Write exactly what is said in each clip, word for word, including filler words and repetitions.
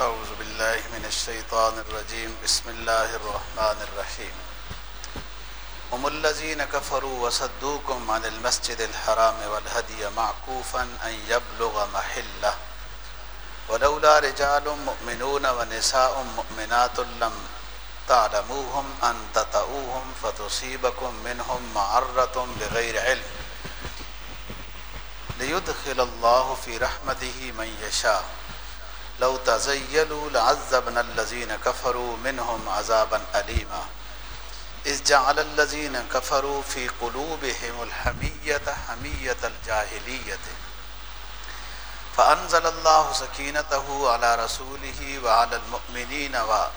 اعوذ باللہ من الشیطان الرجیم بسم اللہ الرحمن الرحیم هم الذین کفروا وصدوکم عن المسجد الحرام والهدی معکوفا ان یبلغ محلہ ولولا رجال مؤمنون ونساء مؤمنات لم تعلموهم ان تطؤوهم فتصيبكم منهم معرة بغیر علم لیدخل اللہ فی رحمته من یشاء لو تزیلوا لعذبنا الذین کفروا منهم عذابا علیما اذ جعل الذین کفروا فی قلوبهم الحمیۃ حمیۃ الجاہلیۃ فانزل اللہ سکینته علی رسوله وعلی المؤمنین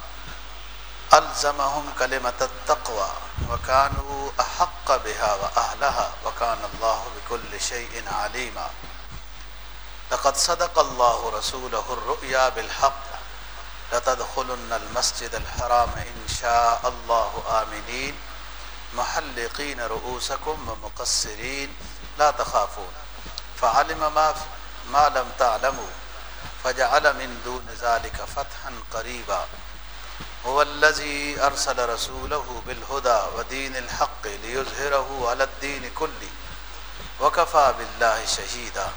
والزمهم کلمۃ التقوی وکانوا احق بها واهلها وکان اللہ بکل شیء علیما لقد صدق اللہ رسوله الرؤیا بالحق لتدخلن المسجد الحرام ان شاء اللہ آمنین محلقین رؤوسکم ومقصرین لا تخافون فعلم ما, ما لم تعلموا فجعل من دون ذلك فتحا قریبا هو الذي ارسل رسوله بالهدى ودين الحق ليظهره على الدين كله وكفى بالله شهيدا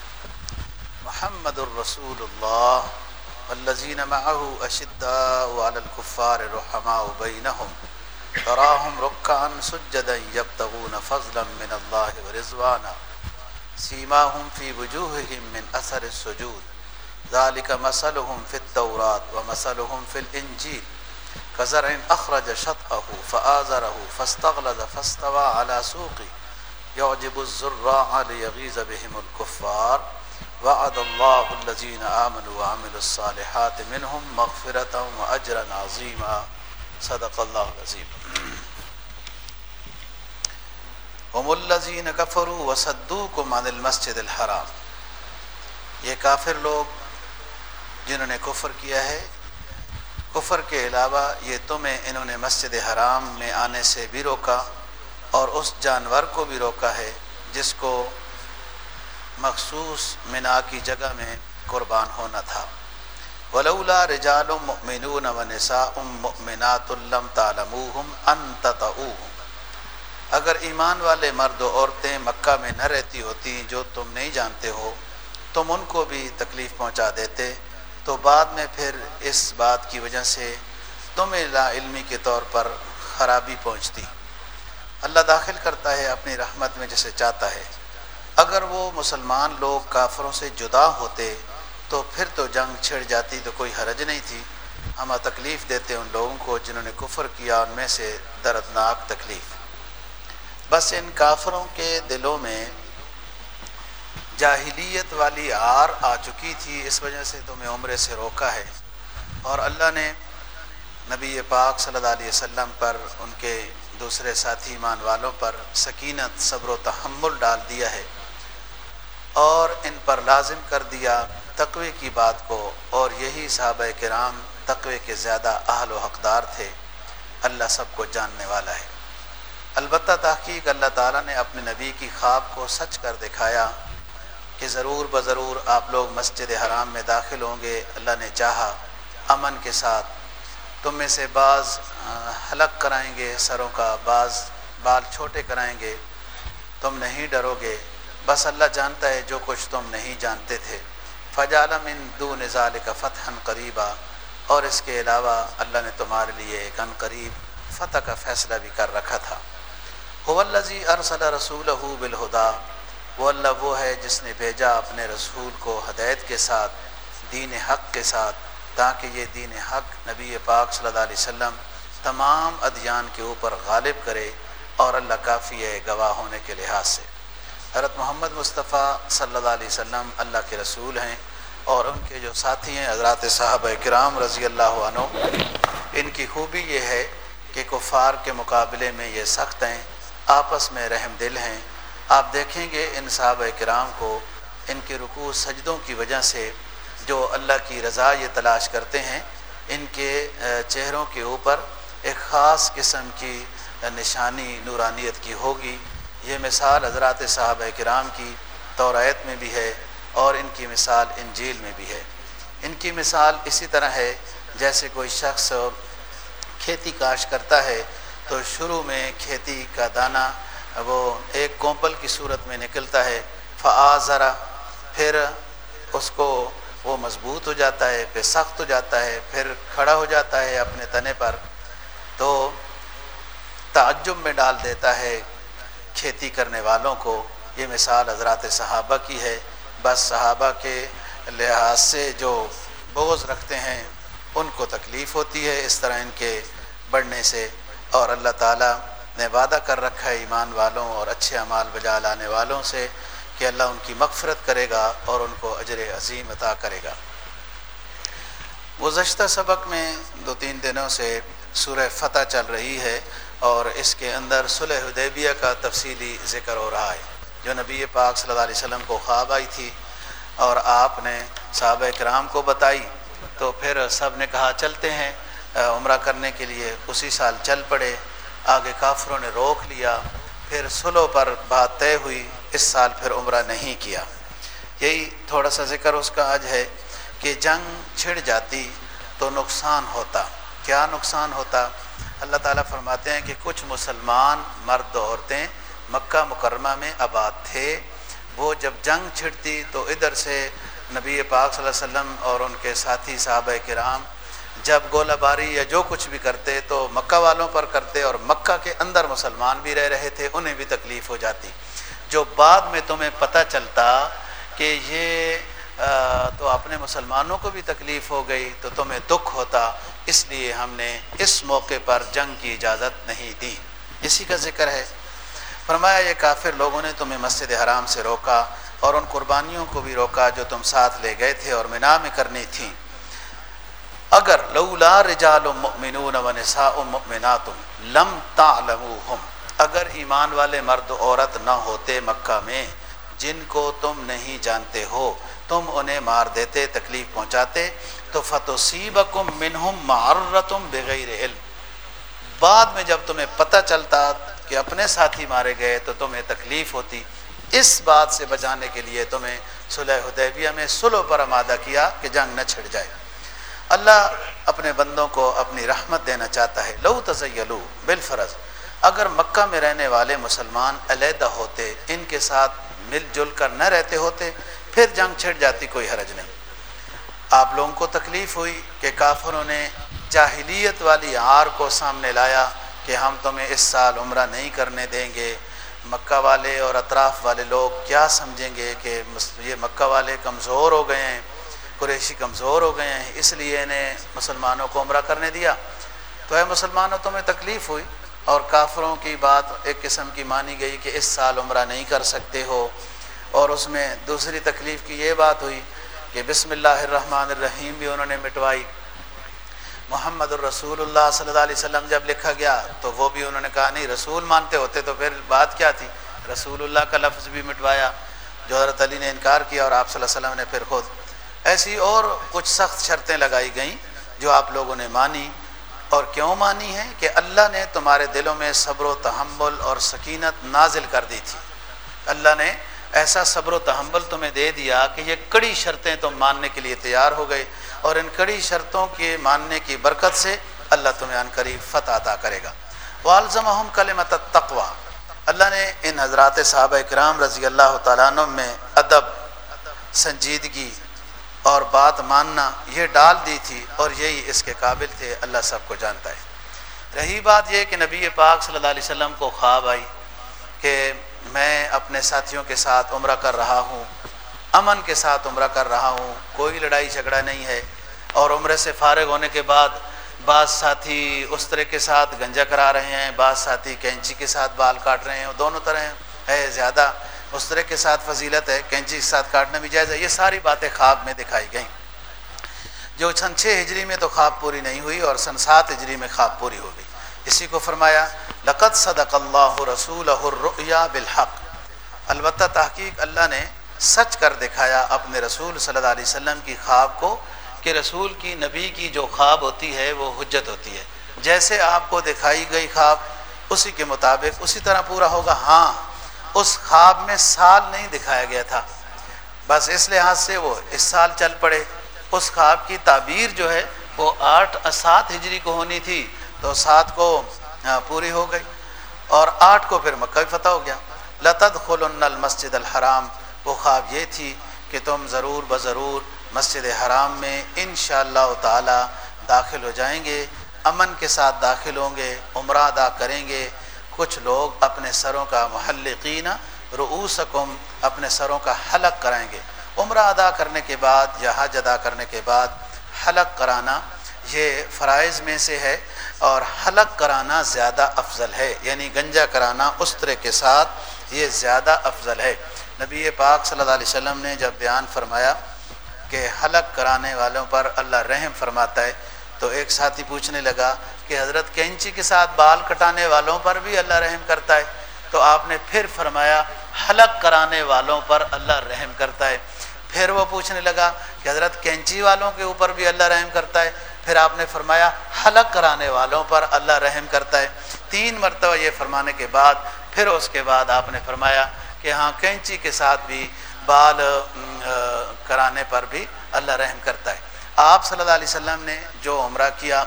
محمد الرسول اللہ والذین معه اشداء علی الکفار رحماء بینہم تراہم رکعا سجدا یبتغون فضلا من اللہ ورضوانا سیماہم فی وجوہہم من اثر السجود ذالک مثلہم فی التوراۃ ومثلہم فی الانجیل کزرع اخرج شطأہ فآزرہ فاستغلظ فاستوى علی سوقہ یعجب الزراع لیغیظ بہم الکفار وعد اللہ الذین آمنوا وعملوا الصالحات منہم مغفرۃ واجرا عظیما صدق اللہ العظیم هم الذین کفروا وصدوکم عن المسجد الحرام، یہ کافر لوگ جنہوں نے کفر کیا ہے، کفر کے علاوہ یہ تمہیں انہوں نے مسجد حرام میں آنے سے بھی روکا اور اس جانور کو بھی روکا ہے جس کو مخصوص منا کی جگہ میں قربان ہونا تھا۔ ولولا رجال مؤمنون ونساء مؤمنات لم تعلموهم ان تطؤوهم، اگر ایمان والے مرد و عورتیں مکہ میں نہ رہتی ہوتی جو تم نہیں جانتے ہو، تم ان کو بھی تکلیف پہنچا دیتے تو بعد میں پھر اس بات کی وجہ سے تمہیں لا علمی کے طور پر خرابی پہنچتی۔ اللہ داخل کرتا ہے اپنی رحمت میں جسے چاہتا ہے۔ اگر وہ مسلمان لوگ کافروں سے جدا ہوتے تو پھر تو جنگ چھڑ جاتی تو کوئی حرج نہیں تھی، ہم تکلیف دیتے ان لوگوں کو جنہوں نے کفر کیا، ان میں سے دردناک تکلیف۔ بس ان کافروں کے دلوں میں جاہلیت والی آر آ چکی تھی، اس وجہ سے تمہیں عمرے سے روکا ہے، اور اللہ نے نبی پاک صلی اللہ علیہ وسلم پر، ان کے دوسرے ساتھی ایمان والوں پر سکینت، صبر و تحمل ڈال دیا ہے اور ان پر لازم کر دیا تقوی کی بات کو، اور یہی صحابہ کرام تقوی کے زیادہ اہل و حقدار تھے۔ اللہ سب کو جاننے والا ہے۔ البتہ تحقیق اللہ تعالیٰ نے اپنے نبی کی خواب کو سچ کر دکھایا کہ ضرور بضرور آپ لوگ مسجد حرام میں داخل ہوں گے، اللہ نے چاہا امن کے ساتھ۔ تم میں سے بعض حلق کرائیں گے سروں کا، بعض بال چھوٹے کرائیں گے، تم نہیں ڈرو گے، بس اللہ جانتا ہے جو کچھ تم نہیں جانتے تھے۔ فجعل من دون ذلک فتحا قریبا، اور اس کے علاوہ اللہ نے تمہارے لیے ایک عن قریب فتح کا فیصلہ بھی کر رکھا تھا۔ هو الذی ارسل رسولہ بالہدی، وہ اللہ وہ ہے جس نے بھیجا اپنے رسول کو ہدایت کے ساتھ، دین حق کے ساتھ، تاکہ یہ دین حق نبی پاک صلی اللہ علیہ وسلم تمام ادیان کے اوپر غالب کرے، اور اللہ کافی ہے گواہ ہونے کے لحاظ سے۔ حضرت محمد مصطفیٰ صلی اللہ علیہ وسلم اللہ کے رسول ہیں، اور ان کے جو ساتھی ہیں حضرات صحابہ کرام رضی اللہ عنہ، ان کی خوبی یہ ہے کہ کفار کے مقابلے میں یہ سخت ہیں، آپس میں رحم دل ہیں۔ آپ دیکھیں گے ان صحابہ کرام کو ان کے رکوع سجدوں کی وجہ سے جو اللہ کی رضا یہ تلاش کرتے ہیں، ان کے چہروں کے اوپر ایک خاص قسم کی نشانی نورانیت کی ہوگی۔ یہ مثال حضرات صحابہ کرام کی تورات میں بھی ہے اور ان کی مثال انجیل میں بھی ہے۔ ان کی مثال اسی طرح ہے جیسے کوئی شخص کھیتی کاش کرتا ہے تو شروع میں کھیتی کا دانہ وہ ایک کومپل کی صورت میں نکلتا ہے، فآزرا، پھر اس کو وہ مضبوط ہو جاتا ہے، پھر سخت ہو جاتا ہے، پھر کھڑا ہو جاتا ہے اپنے تنے پر، تو تعجب میں ڈال دیتا ہے کھیتی کرنے والوں کو۔ یہ مثال حضرات صحابہ کی ہے، بس صحابہ کے لحاظ سے جو بغض رکھتے ہیں ان کو تکلیف ہوتی ہے اس طرح ان کے بڑھنے سے، اور اللہ تعالیٰ نے وعدہ کر رکھا ہے ایمان والوں اور اچھے اعمال بجا لانے والوں سے کہ اللہ ان کی مغفرت کرے گا اور ان کو اجر عظیم عطا کرے گا۔ گزشتہ سبق میں دو تین دنوں سے سورہ فتح چل رہی ہے اور اس کے اندر صلح حدیبیہ کا تفصیلی ذکر ہو رہا ہے، جو نبی پاک صلی اللہ علیہ وسلم کو خواب آئی تھی اور آپ نے صحابہ کرام کو بتائی، تو پھر سب نے کہا چلتے ہیں عمرہ کرنے کے لیے، اسی سال چل پڑے۔ آگے کافروں نے روک لیا، پھر صلح پر بات طے ہوئی، اس سال پھر عمرہ نہیں کیا۔ یہی تھوڑا سا ذکر اس کا آج ہے کہ جنگ چھڑ جاتی تو نقصان ہوتا۔ کیا نقصان ہوتا؟ اللہ تعالیٰ فرماتے ہیں کہ کچھ مسلمان مرد و عورتیں مکہ مکرمہ میں آباد تھے، وہ جب جنگ چھڑتی تو ادھر سے نبی پاک صلی اللہ علیہ وسلم اور ان کے ساتھی صحابہ کرام جب گولہ باری یا جو کچھ بھی کرتے تو مکہ والوں پر کرتے، اور مکہ کے اندر مسلمان بھی رہ رہے تھے، انہیں بھی تکلیف ہو جاتی۔ جو بعد میں تمہیں پتہ چلتا کہ یہ تو اپنے مسلمانوں کو بھی تکلیف ہو گئی تو تمہیں دکھ ہوتا، اس لیے ہم نے اس موقع پر جنگ کی اجازت نہیں دی۔ اسی کا ذکر ہے، فرمایا یہ کافر لوگوں نے تمہیں مسجد حرام سے روکا اور ان قربانیوں کو بھی روکا جو تم ساتھ لے گئے تھے اور مینا میں کرنی تھیں۔ اگر لولا رجال مؤمنون و نساء مؤمنات لم تعلموہم، اگر ایمان والے مرد عورت نہ ہوتے مکہ میں جن کو تم نہیں جانتے ہو، تم انہیں مار دیتے، تکلیف پہنچاتے، تو فتصیبکم منہم معرۃ بغیر علم، بعد میں جب تمہیں پتہ چلتا کہ اپنے ساتھی مارے گئے تو تمہیں تکلیف ہوتی۔ اس بات سے بچانے کے لیے تمہیں صلح حدیبیہ میں صلح پر آمادہ کیا کہ جنگ نہ چھڑ جائے۔ اللہ اپنے بندوں کو اپنی رحمت دینا چاہتا ہے۔ لو تزیلوا بالفرض، اگر مکہ میں رہنے والے مسلمان علیحدہ ہوتے، ان کے ساتھ مل جل کر نہ رہتے ہوتے، پھر جنگ چھڑ جاتی، کوئی حرج نہیں۔ آپ لوگوں کو تکلیف ہوئی کہ کافروں نے جاہلیت والی عار کو سامنے لایا کہ ہم تمہیں اس سال عمرہ نہیں کرنے دیں گے، مکہ والے اور اطراف والے لوگ کیا سمجھیں گے کہ یہ مکہ والے کمزور ہو گئے ہیں، قریشی کمزور ہو گئے ہیں، اس لیے انہیں مسلمانوں کو عمرہ کرنے دیا۔ تو اے مسلمانوں تمہیں تکلیف ہوئی، اور کافروں کی بات ایک قسم کی مانی گئی کہ اس سال عمرہ نہیں کر سکتے ہو، اور اس میں دوسری تکلیف کی یہ بات ہوئی کہ بسم اللہ الرحمن الرحیم بھی انہوں نے مٹوائی، محمد الرسول اللہ صلی اللہ علیہ وسلم جب لکھا گیا تو وہ بھی انہوں نے کہا نہیں، رسول مانتے ہوتے تو پھر بات کیا تھی، رسول اللہ کا لفظ بھی مٹوایا جو حضرت علی نے انکار کیا، اور آپ صلی اللہ علیہ وسلم نے پھر خود۔ ایسی اور کچھ سخت شرطیں لگائی گئیں جو آپ لوگوں نے مانی، اور کیوں مانی ہیں کہ اللہ نے تمہارے دلوں میں صبر و تحمل اور سکینت نازل کر دی تھی۔ اللہ نے ایسا صبر و تحمل تمہیں دے دیا کہ یہ کڑی شرطیں تم ماننے کے لیے تیار ہو گئے، اور ان کڑی شرطوں کے ماننے کی برکت سے اللہ تمہیں عن قریب فتح عطا کرے گا۔ وَأَلْزَمَهُمْ كَلِمَةَ التَّقْوَى، اللہ نے ان حضرات صحابہ کرام رضی اللہ تعالیٰ عنہ میں ادب، سنجیدگی اور بات ماننا یہ ڈال دی تھی، اور یہی اس کے قابل تھے، اللہ سب کو جانتا ہے۔ رہی بات یہ کہ نبی پاک صلی اللہ علیہ وسلم کو خواب آئی کہ میں اپنے ساتھیوں کے ساتھ عمرہ کر رہا ہوں، امن کے ساتھ عمرہ کر رہا ہوں، کوئی لڑائی جھگڑا نہیں ہے، اور عمرے سے فارغ ہونے کے بعد بعض ساتھی اسطرے کے ساتھ گنجا کرا رہے ہیں، بعض ساتھی کینچی کے ساتھ بال کاٹ رہے ہیں، دونوں طرح ہے، زیادہ اسطرے کے ساتھ فضیلت ہے، کینچی کے ساتھ کاٹنا بھی جائز ہے۔ یہ ساری باتیں خواب میں دکھائی گئیں، جو سن چھ ہجری میں تو خواب پوری نہیں ہوئی اور سن سات ہجری میں خواب پوری ہو گئی۔ اسی کو فرمایا لقد صدق اللہ رسولہ الرؤیا بالحق، البتہ تحقیق اللہ نے سچ کر دکھایا اپنے رسول صلی اللہ علیہ وسلم کی خواب کو، کہ رسول کی نبی کی جو خواب ہوتی ہے وہ حجت ہوتی ہے، جیسے آپ کو دکھائی گئی خواب اسی کے مطابق اسی طرح پورا ہوگا۔ ہاں اس خواب میں سال نہیں دکھایا گیا تھا، بس اس لحاظ سے وہ اس سال چل پڑے، اس خواب کی تعبیر جو ہے وہ آٹھ سات ہجری کو ہونی تھی، تو سات کو پوری ہو گئی اور آٹھ کو پھر مکہ فتح ہو گیا۔ لَتَدْخُلُنَّ الْمَسْجِدَ الْحَرَامَ، وہ خواب یہ تھی کہ تم ضرور بضرور مسجد حرام میں انشاءاللہ تعالی داخل ہو جائیں گے، امن کے ساتھ داخل ہوں گے، عمرہ ادا کریں گے۔ کچھ لوگ اپنے سروں کا محلقین رؤوسکم، اپنے سروں کا حلق کرائیں گے۔ عمرہ ادا کرنے کے بعد یا حج ادا کرنے کے بعد حلق کرانا یہ فرائض میں سے ہے، اور حلق کرانا زیادہ افضل ہے، یعنی گنجا کرانا استرے کے ساتھ یہ زیادہ افضل ہے۔ نبی پاک صلی اللہ علیہ وسلم نے جب بیان فرمایا کہ حلق کرانے والوں پر اللہ رحم فرماتا ہے، تو ایک ساتھی پوچھنے لگا کہ حضرت کینچی کے ساتھ بال کٹانے والوں پر بھی اللہ رحم کرتا ہے؟ تو آپ نے پھر فرمایا حلق کرانے والوں پر اللہ رحم کرتا ہے۔ پھر وہ پوچھنے لگا کہ حضرت کینچی والوں کے اوپر بھی اللہ رحم کرتا ہے؟ پھر آپ نے فرمایا حلق کرانے والوں پر اللہ رحم کرتا ہے۔ تین مرتبہ یہ فرمانے کے بعد پھر اس کے بعد آپ نے فرمایا کہ ہاں کینچی کے ساتھ بھی بال کرانے پر بھی اللہ رحم کرتا ہے۔ آپ صلی اللہ علیہ وسلم نے جو عمرہ کیا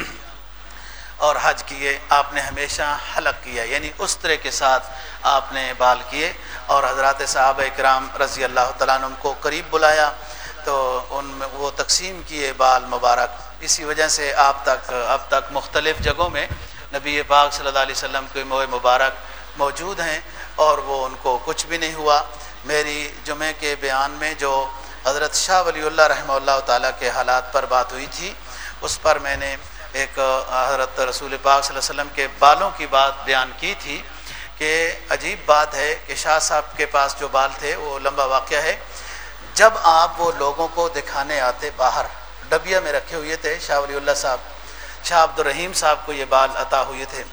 اور حج کیے، آپ نے ہمیشہ حلق کیا، یعنی استرے کے ساتھ آپ نے بال کیے، اور حضرات صحابہ کرام رضی اللہ تعالیٰ عنہ کو قریب بلایا تو ان میں وہ تقسیم کیے بال مبارک۔ اسی وجہ سے آپ تک اب تک مختلف جگہوں میں نبی پاک صلی اللہ علیہ وسلم کے موئے مبارک موجود ہیں، اور وہ ان کو کچھ بھی نہیں ہوا۔ میری جمعے کے بیان میں جو حضرت شاہ ولی اللہ رحمہ اللہ تعالیٰ کے حالات پر بات ہوئی تھی، اس پر میں نے ایک حضرت رسول پاک صلی اللہ علیہ وسلم کے بالوں کی بات بیان کی تھی کہ عجیب بات ہے کہ شاہ صاحب کے پاس جو بال تھے وہ لمبا واقعہ ہے، جب آپ وہ لوگوں کو دکھانے آتے باہر ڈبیا میں رکھے ہوئے تھے، شاہ ولی اللہ صاحب، شاہ عبد الرحیم صاحب کو یہ بال عطا ہوئے تھے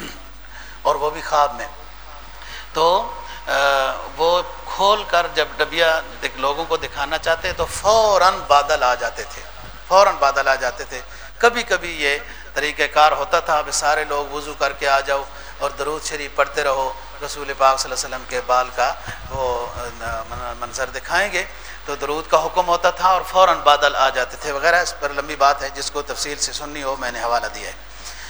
اور وہ بھی خواب میں، تو وہ کھول کر جب ڈبیا لوگوں کو دکھانا چاہتے تو فوراً بادل آ جاتے تھے، فوراً بادل آ جاتے تھے۔ کبھی کبھی یہ طریقہ کار ہوتا تھا کہ سارے لوگ وضو کر کے آ جاؤ اور درود شریف پڑھتے رہو، رسول پاک صلی اللہ علیہ وسلم کے بال کا وہ منظر دکھائیں گے تو درود کا حکم ہوتا تھا اور فوراً بادل آ جاتے تھے وغیرہ۔ اس پر لمبی بات ہے، جس کو تفصیل سے سننی ہو میں نے حوالہ دیا ہے۔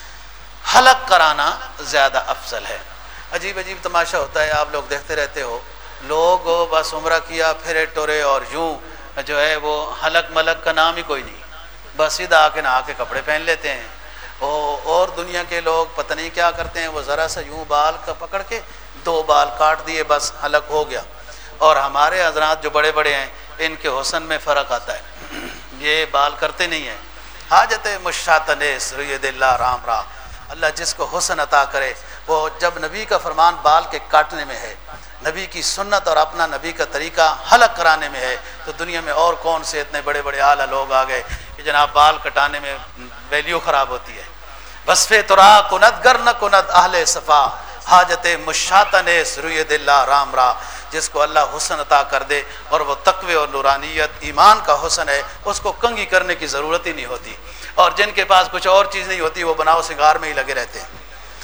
حلق کرانا زیادہ افضل ہے۔ عجیب عجیب تماشا ہوتا ہے، آپ لوگ دیکھتے رہتے ہو، لوگ بس عمرہ کیا پھرے ٹورے اور یوں جو ہے وہ حلق ملق کا نام ہی کوئی نہیں، بس سیدھا آ کے نہا کے کپڑے پہن لیتے ہیں۔ اور دنیا کے لوگ پتہ نہیں کیا کرتے ہیں، وہ ذرا سا یوں بال کا پکڑ کے دو بال کاٹ دیے بس حلق ہو گیا۔ اور ہمارے حضرات جو بڑے بڑے ہیں ان کے حسن میں فرق آتا ہے، یہ بال کرتے نہیں ہیں۔ حاجت مشاطن سرید اللہ رام را، اللہ جس کو حسن عطا کرے، وہ جب نبی کا فرمان بال کے کاٹنے میں ہے، نبی کی سنت اور اپنا نبی کا طریقہ حلق کرانے میں ہے، تو دنیا میں اور کون سے اتنے بڑے بڑے اعلیٰ لوگ آ گئے کہ جناب بال کٹانے میں ویلیو خراب ہوتی ہے۔ وصف ترا کند گر نہ کند اہل صفا، حاجت مشاطن سرید اللہ رام را، جس کو اللہ حسن عطا کر دے اور وہ تقوی اور نورانیت ایمان کا حسن ہے، اس کو کنگھی کرنے کی ضرورت ہی نہیں ہوتی، اور جن کے پاس کچھ اور چیز نہیں ہوتی وہ بناؤ سنگار میں ہی لگے رہتے ہیں۔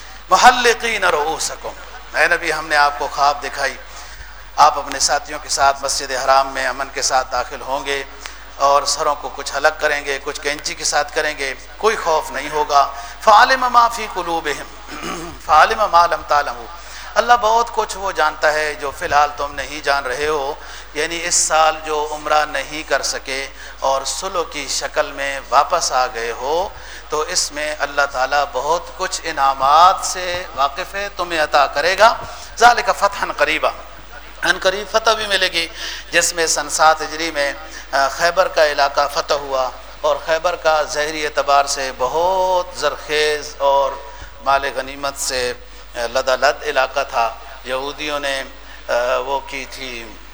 محلقین رؤوسکم، اے نبی ہم نے آپ کو خواب دکھائی، آپ اپنے ساتھیوں کے ساتھ مسجد حرام میں امن کے ساتھ داخل ہوں گے اور سروں کو کچھ حلق کریں گے، کچھ کینچی کے ساتھ کریں گے، کوئی خوف نہیں ہوگا۔ فعلم ما فی قلوبہم فعلم ما لم تعلموا، اللہ بہت کچھ وہ جانتا ہے جو فی الحال تم نہیں جان رہے ہو، یعنی اس سال جو عمرہ نہیں کر سکے اور صلح کی شکل میں واپس آ گئے ہو، تو اس میں اللہ تعالیٰ بہت کچھ انعامات سے واقف ہے، تمہیں عطا کرے گا۔ ذالک فتحا قریبا، ان قریب فتح بھی ملے گی، جس میں سن سات ہجری میں خیبر کا علاقہ فتح ہوا، اور خیبر کا ظاہری اعتبار سے بہت زرخیز اور مال غنیمت سے لدالد علاقہ تھا۔ یہودیوں نے وہ کی تھی،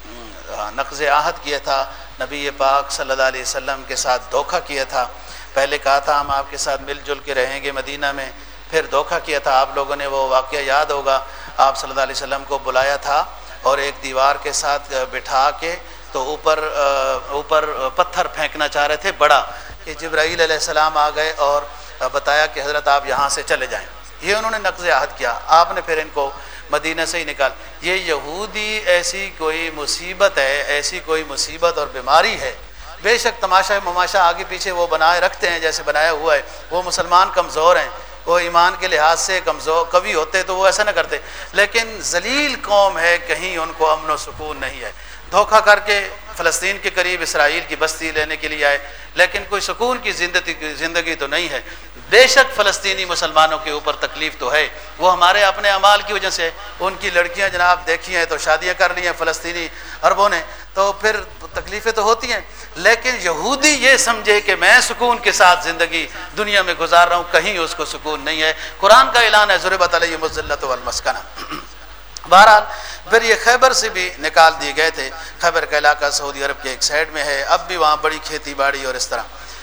نقض عہد کیا تھا، نبی پاک صلی اللہ علیہ وسلم کے ساتھ دھوکہ کیا تھا۔ پہلے کہا تھا ہم آپ کے ساتھ مل جل کے رہیں گے مدینہ میں، پھر دھوکہ کیا تھا۔ آپ لوگوں نے وہ واقعہ یاد ہوگا، آپ صلی اللہ علیہ وسلم کو بلایا تھا اور ایک دیوار کے ساتھ بٹھا کے تو اوپر اوپر پتھر پھینکنا چاہ رہے تھے بڑا، کہ جبرائیل علیہ السلام آ گئے اور بتایا کہ حضرت آپ یہاں سے چلے جائیں۔ یہ انہوں نے نقض عہد کیا، آپ نے پھر ان کو مدینہ سے ہی نکال۔ یہ یہودی ایسی کوئی مصیبت ہے، ایسی کوئی مصیبت اور بیماری ہے بے شک تماشا مماشا آگے پیچھے وہ بنائے رکھتے ہیں جیسے بنایا ہوا ہے، وہ مسلمان کمزور ہیں، وہ ایمان کے لحاظ سے کمزور قوی ہوتے تو وہ ایسا نہ کرتے، لیکن ذلیل قوم ہے، کہیں ان کو امن و سکون نہیں ہے، دھوکہ کر کے فلسطین کے قریب اسرائیل کی بستی لینے کے لیے آئے، لیکن کوئی سکون کی زندگی زندگی تو نہیں ہے۔ بے شک فلسطینی مسلمانوں کے اوپر تکلیف تو ہے، وہ ہمارے اپنے اعمال کی وجہ سے، ان کی لڑکیاں جناب دیکھی ہیں تو شادیاں کر لی ہیں فلسطینی عربوں نے، تو پھر تکلیفیں تو ہوتی ہیں، لیکن یہودی یہ سمجھے کہ میں سکون کے ساتھ زندگی دنیا میں گزار رہا ہوں، کہیں اس کو سکون نہیں ہے۔ قرآن کا اعلان ہے ضربت علیہم الذلۃ والمسکنہ۔ بہرحال پھر یہ خیبر سے بھی نکال دیے گئے تھے، خیبر کا علاقہ سعودی عرب کے ایک سائڈ میں ہے، اب بھی وہاں بڑی کھیتی باڑی اور اس طرح،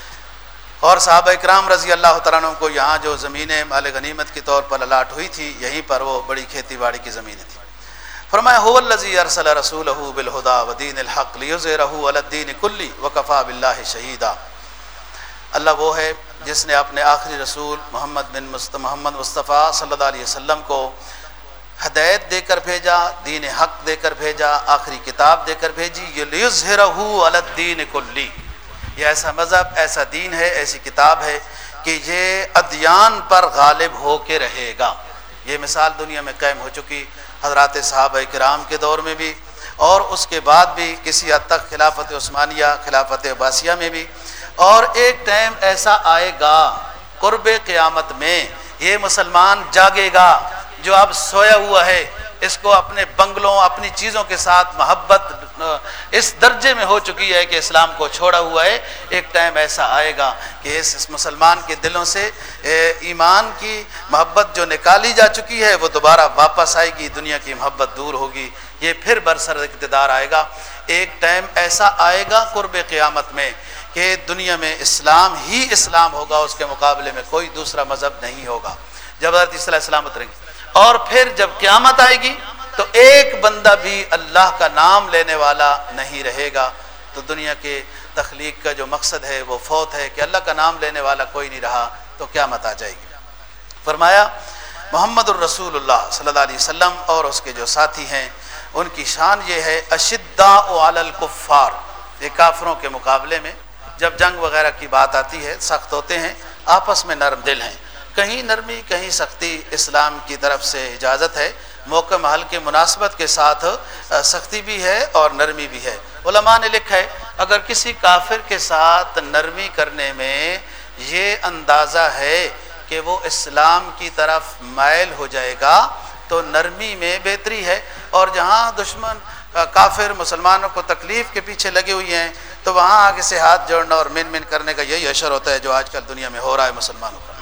اور صحابہ اکرام رضی اللہ تعالیٰ عنہ کو یہاں جو زمینیں مال غنیمت کے طور پر الاٹ ہوئی تھی، یہیں پر وہ بڑی کھیتی باڑی کی زمینیں تھیں۔ فرمایا هو الذی ارسل رسولہ بالہدی ودین الحق لیظہرہ علی الدین کلہ وکفی باللہ شہیدا۔ اللہ وہ ہے جس نے اپنے آخری رسول محمد بن محمد مصطفیٰ صلی اللہ علیہ وسلم کو ہدایت دے کر بھیجا، دین حق دے کر بھیجا، آخری کتاب دے کر بھیجی، یہ لیظہرہ علی الدین کلہ، یہ ایسا مذہب، ایسا دین ہے، ایسی کتاب ہے کہ یہ ادیان پر غالب ہو کے رہے گا۔ یہ مثال دنیا میں قائم ہو چکی، حضرات صحابہ کرام کے دور میں بھی، اور اس کے بعد بھی کسی حد تک خلافت عثمانیہ، خلافت عباسیہ میں بھی، اور ایک ٹائم ایسا آئے گا قرب قیامت میں یہ مسلمان جاگے گا جو اب سویا ہوا ہے، اس کو اپنے بنگلوں اپنی چیزوں کے ساتھ محبت اس درجے میں ہو چکی ہے کہ اسلام کو چھوڑا ہوا ہے، ایک ٹائم ایسا آئے گا کہ اس اس مسلمان کے دلوں سے ایمان کی محبت جو نکالی جا چکی ہے وہ دوبارہ واپس آئے گی، دنیا کی محبت دور ہوگی، یہ پھر برسر اقتدار آئے گا۔ ایک ٹائم ایسا آئے گا قرب قیامت میں کہ دنیا میں اسلام ہی اسلام ہوگا، اس کے مقابلے میں کوئی دوسرا مذہب نہیں ہوگا، جب حضرت عیسیٰ علیہ السلام اتریں گے، اور پھر جب قیامت آئے گی تو ایک بندہ بھی اللہ کا نام لینے والا نہیں رہے گا، تو دنیا کے تخلیق کا جو مقصد ہے وہ فوت ہے کہ اللہ کا نام لینے والا کوئی نہیں رہا، تو قیامت آ جائے گی۔ فرمایا محمد الرسول اللہ صلی اللہ علیہ وسلم اور اس کے جو ساتھی ہیں ان کی شان یہ ہے اشداء علی الکفار، یہ کافروں کے مقابلے میں جب جنگ وغیرہ کی بات آتی ہے سخت ہوتے ہیں، آپس میں نرم دل ہیں، کہیں نرمی کہیں سختی اسلام کی طرف سے اجازت ہے، موقع محل کے مناسبت کے ساتھ سختی بھی ہے اور نرمی بھی ہے۔ علماء نے لکھا ہے اگر کسی کافر کے ساتھ نرمی کرنے میں یہ اندازہ ہے کہ وہ اسلام کی طرف مائل ہو جائے گا تو نرمی میں بہتری ہے، اور جہاں دشمن کافر مسلمانوں کو تکلیف کے پیچھے لگے ہوئے ہیں تو وہاں آگے سے ہاتھ جوڑنا اور من من کرنے کا یہی اشر ہوتا ہے جو آج کل دنیا میں ہو رہا ہے مسلمانوں کا۔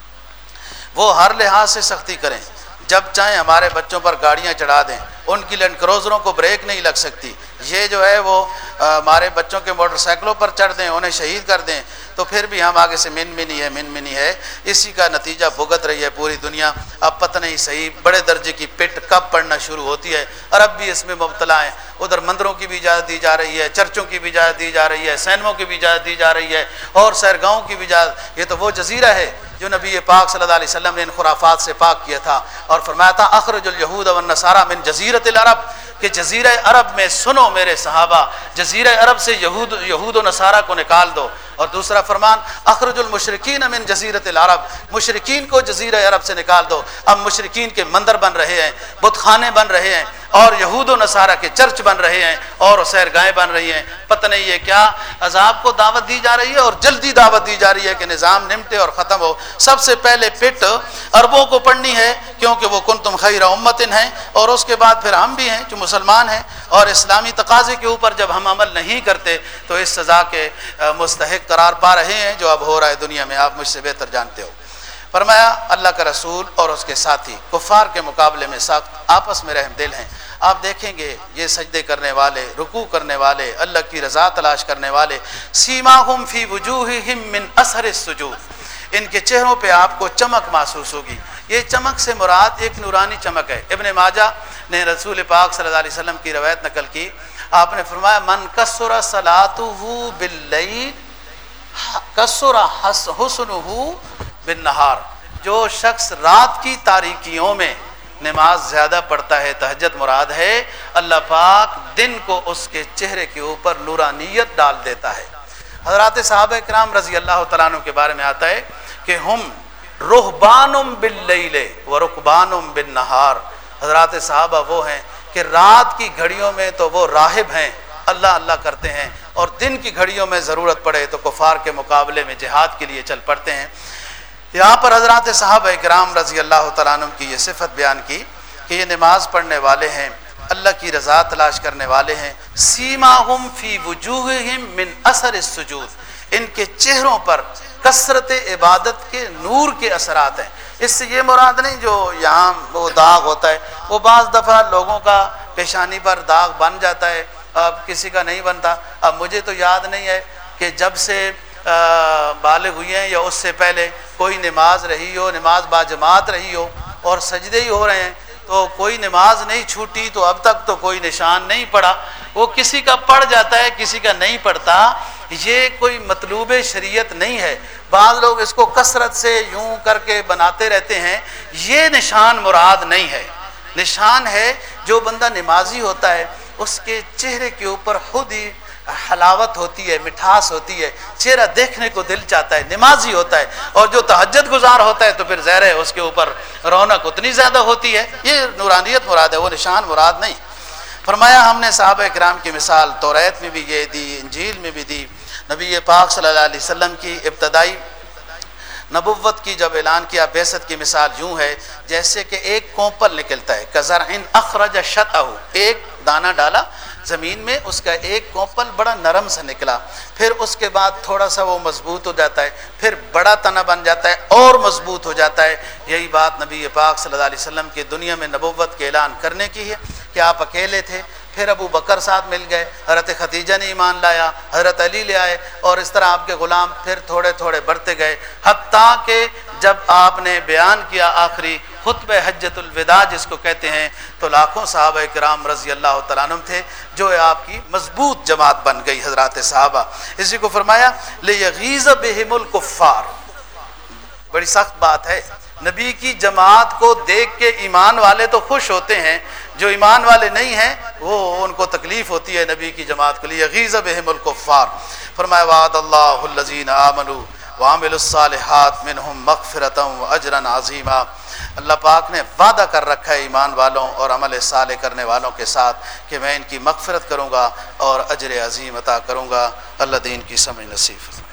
وہ ہر لحاظ سے سختی کریں، جب چاہیں ہمارے بچوں پر گاڑیاں چڑھا دیں، ان کی لینڈ کروزروں کو بریک نہیں لگ سکتی، یہ جو ہے وہ ہمارے بچوں کے موٹر سائیکلوں پر چڑھ دیں، انہیں شہید کر دیں، تو پھر بھی ہم آگے سے من منی ہے من منی ہے، اسی کا نتیجہ بھگت رہی ہے پوری دنیا۔ اب پتہ نہیں صحیح بڑے درجے کی پٹ کب پڑنا شروع ہوتی ہے، عرب بھی اس میں مبتلا ہیں، ادھر مندروں کی بھی اجازت دی جا رہی ہے، چرچوں کی بھی اجازت دی جا رہی ہے، سینموں کی بھی اجازت دی جا رہی ہے، اور سیرگاہوں کی بھی اجازت۔ یہ تو وہ جزیرہ ہے جو نبی پاک صلی اللہ علیہ وسلم نے ان خرافات سے پاک کیا تھا، اور فرمایا تھا اخرج الیہود والنصارى من جزیرۃ العرب، کہ جزیرہ عرب میں سنو میرے صحابہ، جزیرہ عرب سے یہود یہود و نصارہ کو نکال دو، اور دوسرا فرمان اخرج المشرکین من جزیرۃ العرب، مشرکین کو جزیرہ عرب سے نکال دو۔ اب مشرکین کے مندر بن رہے ہیں، بت خانے بن رہے ہیں، اور یہود و نصارہ کے چرچ بن رہے ہیں، اور سیرگاہیں بن رہی ہیں، پتہ نہیں یہ کیا عذاب کو دعوت دی جا رہی ہے، اور جلدی دعوت دی جا رہی ہے کہ نظام نمٹے اور ختم ہو۔ سب سے پہلے پٹ عربوں کو پڑھنی ہے کیونکہ وہ کنتم خیر امت ہیں، اور اس کے بعد پھر ہم بھی ہیں جو مسلمان ہیں، اور اسلامی تقاضے کے اوپر جب ہم عمل نہیں کرتے تو اس سزا کے مستحق قرار پا رہے ہیں جو اب ہو رہا ہے دنیا میں، آپ مجھ سے بہتر جانتے ہو۔ فرمایا اللہ کا رسول اور اس کے ساتھی کفار کے مقابلے میں سخت، آپس میں رحم دل ہیں۔ آپ دیکھیں گے یہ سجدے کرنے والے، رکوع کرنے والے، اللہ کی رضا تلاش کرنے والے، سیماہم فی وجوہہم من اثر السجود، ان کے چہروں پہ آپ کو چمک محسوس ہوگی۔ یہ چمک سے مراد ایک نورانی چمک ہے۔ ابن ماجہ نے رسول پاک صلی اللہ علیہ وسلم کی روایت نقل کی، آپ نے فرمایا من کثر صلاتہ باللیل کثر حسنہ بالنہار، جو شخص رات کی تاریکیوں میں نماز زیادہ پڑھتا ہے، تہجد مراد ہے، اللہ پاک دن کو اس کے چہرے کے اوپر نورانیت ڈال دیتا ہے۔ حضرات صحابہ کرام رضی اللہ تعالیٰ عنہ کے بارے میں آتا ہے کہ ہم رہبانم باللیل و رکبانم بالنہار، حضرات صحابہ وہ ہیں کہ رات کی گھڑیوں میں تو وہ راہب ہیں، اللہ اللہ کرتے ہیں، اور دن کی گھڑیوں میں ضرورت پڑے تو کفار کے مقابلے میں جہاد کے لیے چل پڑتے ہیں۔ یہاں پر حضرات صحابہ کرام رضی اللہ تعالیٰ عنہ کی یہ صفت بیان کی کہ یہ نماز پڑھنے والے ہیں، اللہ کی رضا تلاش کرنے والے ہیں۔ سیماہم فی وجوہہم من اثر السجود، ان کے چہروں پر کثرت عبادت کے نور کے اثرات ہیں۔ اس سے یہ مراد نہیں جو یہاں وہ داغ ہوتا ہے، وہ بعض دفعہ لوگوں کا پیشانی پر داغ بن جاتا ہے، اب کسی کا نہیں بنتا۔ اب مجھے تو یاد نہیں ہے کہ جب سے بالغ ہوئے ہیں یا اس سے پہلے کوئی نماز رہی ہو، نماز باجماعت رہی ہو اور سجدے ہی ہو رہے ہیں تو کوئی نماز نہیں چھوٹی، تو اب تک تو کوئی نشان نہیں پڑا۔ وہ کسی کا پڑ جاتا ہے، کسی کا نہیں پڑتا، یہ کوئی مطلوب شریعت نہیں ہے۔ بعض لوگ اس کو کثرت سے یوں کر کے بناتے رہتے ہیں، یہ نشان مراد نہیں ہے۔ نشان ہے جو بندہ نمازی ہوتا ہے اس کے چہرے کے اوپر خود ہی حلاوت ہوتی ہے، مٹھاس ہوتی ہے، چہرہ دیکھنے کو دل چاہتا ہے، نمازی ہوتا ہے۔ اور جو تہجد گزار ہوتا ہے تو پھر ظاہر ہے اس کے اوپر رونق اتنی زیادہ ہوتی ہے۔ یہ نورانیت مراد ہے، وہ نشان مراد نہیں۔ فرمایا ہم نے صحابہ کرام کی مثال توریت میں بھی یہ دی، انجیل میں بھی دی۔ نبی پاک صلی اللہ علیہ وسلم کی ابتدائی نبوت کی جب اعلان کیا، بعثت کی مثال یوں ہے جیسے کہ ایک کوپل نکلتا ہے، کزرع اخرج شطأہ، ایک دانہ ڈالا زمین میں، اس کا ایک کوپل بڑا نرم سا نکلا، پھر اس کے بعد تھوڑا سا وہ مضبوط ہو جاتا ہے، پھر بڑا تنا بن جاتا ہے اور مضبوط ہو جاتا ہے۔ یہی بات نبی پاک صلی اللہ علیہ وسلم کی دنیا میں نبوت کے اعلان کرنے کی ہے کہ آپ اکیلے تھے، پھر ابو بکر ساتھ مل گئے، حضرت خدیجہ نے ایمان لایا، حضرت علی لے آئے، اور اس طرح آپ کے غلام پھر تھوڑے تھوڑے بڑھتے گئے، حتیٰ کہ جب آپ نے بیان کیا آخری خطبہ حجۃ الوداع جس کو کہتے ہیں، تو لاکھوں صحابہ کرام رضی اللہ تعالیٰ عنہ تھے جو آپ کی مضبوط جماعت بن گئی حضرات صحابہ۔ اسی کو فرمایا لیغیظ بہم الکفار، بڑی سخت بات ہے۔ نبی کی جماعت کو دیکھ کے ایمان والے تو خوش ہوتے ہیں، جو ایمان والے نہیں ہیں وہ ان کو تکلیف ہوتی ہے نبی کی جماعت کے لیے۔ یغیظ بہم الکفار، فرمایا وعد اللہ الذین آمنوا وعملوا الصالحات منہم مغفرۃ واجرا عظیما، اللہ پاک نے وعدہ کر رکھا ہے ایمان والوں اور عمل صالح کرنے والوں کے ساتھ کہ میں ان کی مغفرت کروں گا اور اجر عظیم عطا کروں گا۔ اللہ دین کی سمجھ نصیب۔